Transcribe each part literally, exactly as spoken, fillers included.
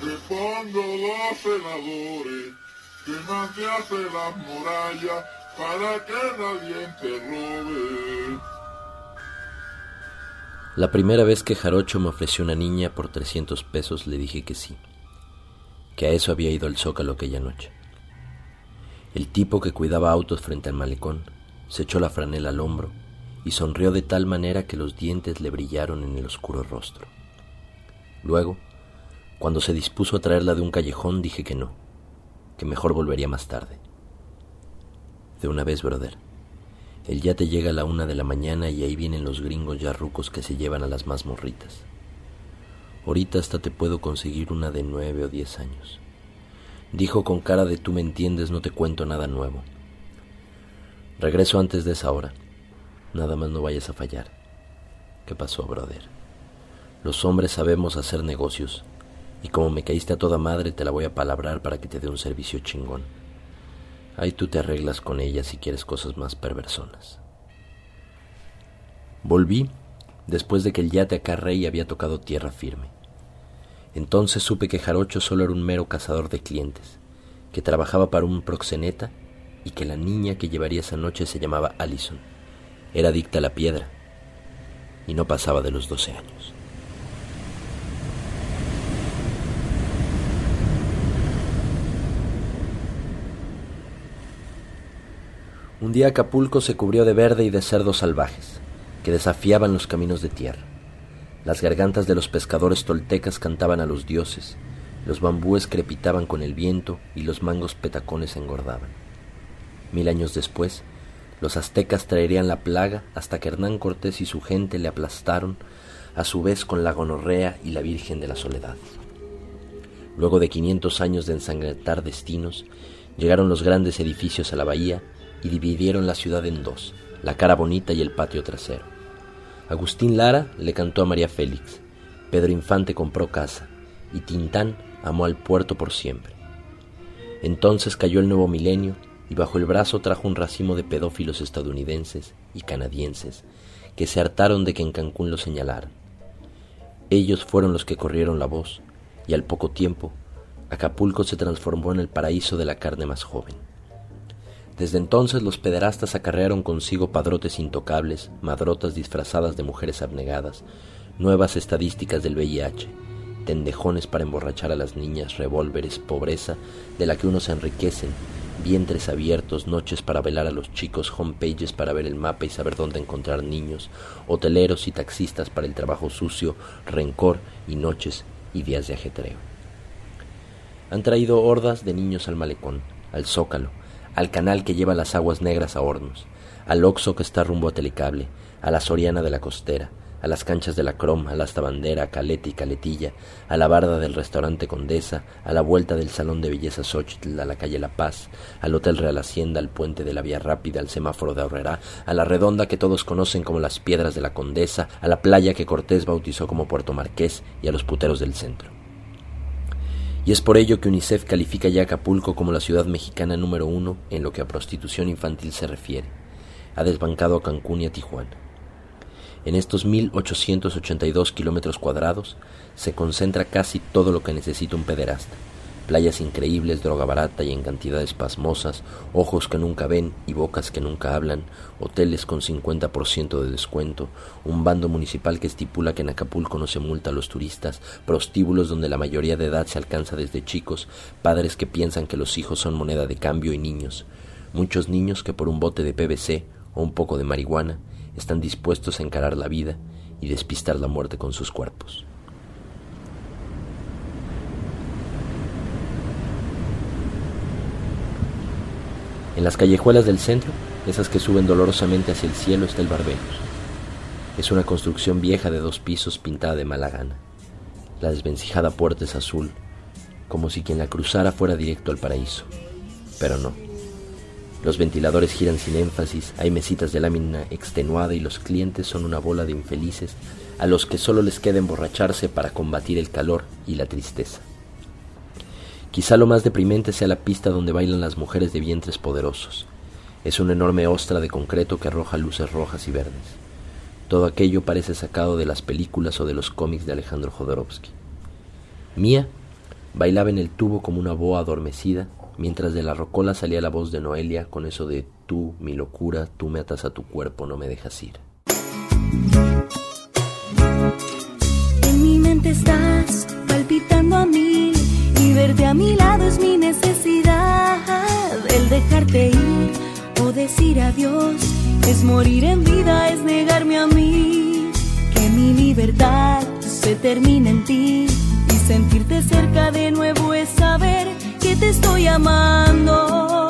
Te pongo dos senadores que más te hacen las murallas para que nadie te robe. La primera vez que Jarocho me ofreció una niña por trescientos pesos le dije que sí, que a eso había ido al Zócalo aquella noche. El tipo que cuidaba autos frente al malecón se echó la franela al hombro y sonrió de tal manera que los dientes le brillaron en el oscuro rostro. Luego, cuando se dispuso a traerla de un callejón, dije que no, que mejor volvería más tarde. De una vez, brother. El yate llega a la una de la mañana y ahí vienen los gringos ya rucos que se llevan a las más morritas. Ahorita hasta te puedo conseguir una de nueve o diez años. Dijo con cara de tú me entiendes, no te cuento nada nuevo. Regreso antes de esa hora. Nada más no vayas a fallar. ¿Qué pasó, brother? Los hombres sabemos hacer negocios y como me caíste a toda madre te la voy a palabrar para que te dé un servicio chingón. Ahí tú te arreglas con ella si quieres cosas más perversonas. Volví después de que el yate acá rey había tocado tierra firme. Entonces supe que Jarocho solo era un mero cazador de clientes, que trabajaba para un proxeneta y que la niña que llevaría esa noche se llamaba Allison. Era adicta a la piedra y no pasaba de los doce años. Un día Acapulco se cubrió de verde y de cerdos salvajes, que desafiaban los caminos de tierra. Las gargantas de los pescadores toltecas cantaban a los dioses, los bambúes crepitaban con el viento y los mangos petacones engordaban. Mil años después, los aztecas traerían la plaga hasta que Hernán Cortés y su gente le aplastaron, a su vez con la gonorrea y la Virgen de la Soledad. Luego de quinientos años de ensangrentar destinos, llegaron los grandes edificios a la bahía y dividieron la ciudad en dos, la cara bonita y el patio trasero. Agustín Lara le cantó a María Félix, Pedro Infante compró casa y Tintán amó al puerto por siempre. Entonces cayó el nuevo milenio y bajo el brazo trajo un racimo de pedófilos estadounidenses y canadienses que se hartaron de que en Cancún lo señalaran. Ellos fueron los que corrieron la voz y al poco tiempo Acapulco se transformó en el paraíso de la carne más joven. Desde entonces los pederastas acarrearon consigo padrotes intocables, madrotas disfrazadas de mujeres abnegadas, nuevas estadísticas del V I H, tendejones para emborrachar a las niñas, revólveres, pobreza de la que unos se enriquecen, vientres abiertos, noches para velar a los chicos, homepages para ver el mapa y saber dónde encontrar niños, hoteleros y taxistas para el trabajo sucio, rencor y noches y días de ajetreo. Han traído hordas de niños al malecón, al Zócalo, al canal que lleva las aguas negras a Hornos, al Oxxo que está rumbo a Telecable, a la Soriana de la Costera, a las canchas de la Crom, a la Hasta-Bandera, a Caleta y Caletilla, a la barda del restaurante Condesa, a la vuelta del Salón de Belleza Xochitl, a la calle La Paz, al Hotel Real Hacienda, al puente de la Vía Rápida, al semáforo de Aurrerá, a la redonda que todos conocen como las Piedras de la Condesa, a la playa que Cortés bautizó como Puerto Marqués y a los puteros del centro. Y es por ello que UNICEF califica ya Acapulco como la ciudad mexicana número uno en lo que a prostitución infantil se refiere. Ha desbancado a Cancún y a Tijuana. En estos mil ochocientos ochenta y dos kilómetros cuadrados se concentra casi todo lo que necesita un pederasta. Playas increíbles, droga barata y en cantidades pasmosas, ojos que nunca ven y bocas que nunca hablan, hoteles con cincuenta por ciento de descuento, un bando municipal que estipula que en Acapulco no se multa a los turistas, prostíbulos donde la mayoría de edad se alcanza desde chicos, padres que piensan que los hijos son moneda de cambio y niños, muchos niños que por un bote de P V C o un poco de marihuana están dispuestos a encarar la vida y despistar la muerte con sus cuerpos. En las callejuelas del centro, esas que suben dolorosamente hacia el cielo, está el Barberos. Es una construcción vieja de dos pisos pintada de mala gana. La desvencijada puerta es azul, como si quien la cruzara fuera directo al paraíso. Pero no. Los ventiladores giran sin énfasis, hay mesitas de lámina extenuada y los clientes son una bola de infelices a los que solo les queda emborracharse para combatir el calor y la tristeza. Quizá lo más deprimente sea la pista donde bailan las mujeres de vientres poderosos. Es una enorme ostra de concreto que arroja luces rojas y verdes. Todo aquello parece sacado de las películas o de los cómics de Alejandro Jodorowsky. Mía Bailaba en el tubo como una boa adormecida, mientras de la rocola salía la voz de Noelia con eso de tú, mi locura, tú me atas a tu cuerpo, no me dejas ir. En mi mente estás palpitando a mil y verte a mi lado es mi necesidad. El dejarte ir o decir adiós es morir en vida, es negarme a mí. Que mi libertad se termine en ti y sentirte cerca de nuevo es saber que te estoy amando.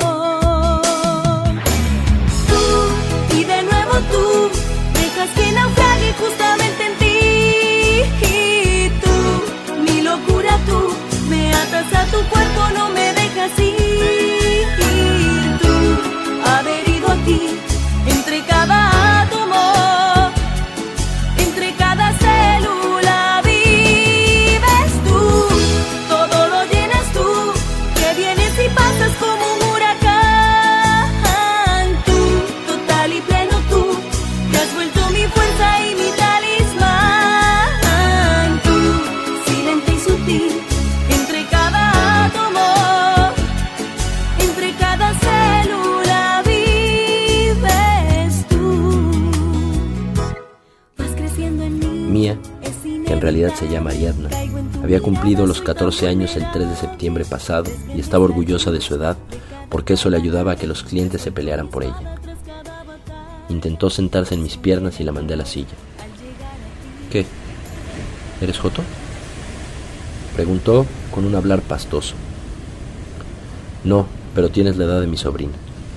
Tú y de nuevo tú dejas que naufrague justamente en ti. Y tú, mi locura, tú me atas a tu cuerpo, no me dejas ir. Y tú, adherido a ti, entre cada átomo, entre cada célula vives tú, todo lo llenas tú, que vienes y pasas como un huracán. Tú, total y pleno tú, te has vuelto mi fuerza y mi talismán. Tú, silente y sutil, entre cada átomo, entre cada célula vives tú. Vas creciendo en mí. Mía, que en realidad se llama Ariadna, había cumplido los catorce años el tres de septiembre pasado y estaba orgullosa de su edad porque eso le ayudaba a que los clientes se pelearan por ella. Intentó sentarse en mis piernas y la mandé a la silla. ¿Qué? ¿Eres joto?, preguntó con un hablar pastoso. No, pero tienes la edad de mi sobrina.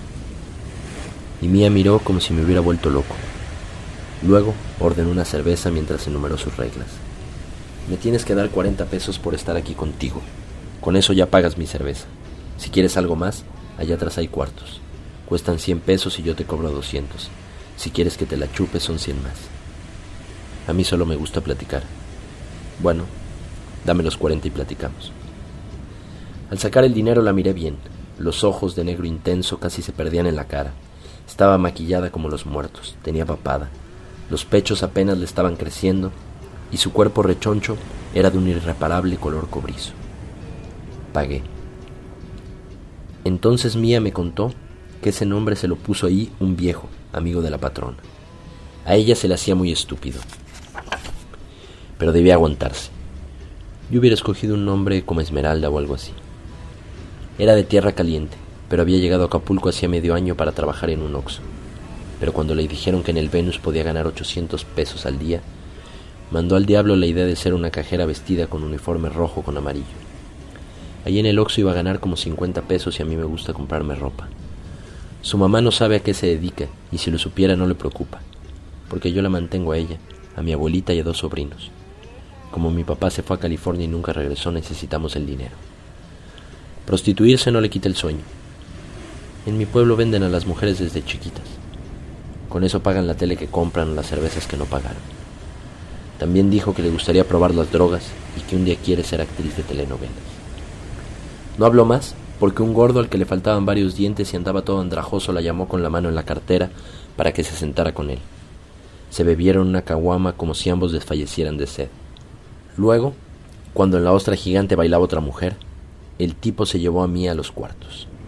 Y Mía miró como si me hubiera vuelto loco. Luego ordenó una cerveza mientras enumeró sus reglas. Me tienes que dar cuarenta pesos por estar aquí contigo. Con eso ya pagas mi cerveza. Si quieres algo más, allá atrás hay cuartos. Cuestan cien pesos y yo te cobro doscientos. Si quieres que te la chupes son cien más. A mí solo me gusta platicar. Bueno, dame los cuarenta y platicamos. Al sacar el dinero la miré bien. Los ojos de negro intenso casi se perdían en la cara. Estaba maquillada como los muertos, tenía papada. Los pechos apenas le estaban creciendo y su cuerpo rechoncho era de un irreparable color cobrizo. Pagué. Entonces Mía me contó que ese nombre se lo puso ahí un viejo, amigo de la patrona. A ella se le hacía muy estúpido, pero debía aguantarse. Yo hubiera escogido un nombre como Esmeralda o algo así. Era de tierra caliente, pero había llegado a Acapulco hacía medio año para trabajar en un Oxxo. Pero cuando le dijeron que en el Venus podía ganar ochocientos pesos al día, mandó al diablo la idea de ser una cajera vestida con uniforme rojo con amarillo. Allí en el Oxxo iba a ganar como cincuenta pesos y a mí me gusta comprarme ropa. Su mamá no sabe a qué se dedica y si lo supiera no le preocupa, porque yo la mantengo a ella, a mi abuelita y a dos sobrinos. Como mi papá se fue a California y nunca regresó, necesitamos el dinero. Prostituirse no le quita el sueño. En mi pueblo venden a las mujeres desde chiquitas. Con eso pagan la tele que compran o las cervezas que no pagaron. También dijo que le gustaría probar las drogas y que un día quiere ser actriz de telenovelas. No habló más porque un gordo al que le faltaban varios dientes y andaba todo andrajoso la llamó con la mano en la cartera para que se sentara con él. Se bebieron una caguama como si ambos desfallecieran de sed. Luego, cuando en la ostra gigante bailaba otra mujer, el tipo se llevó a Mía a los cuartos.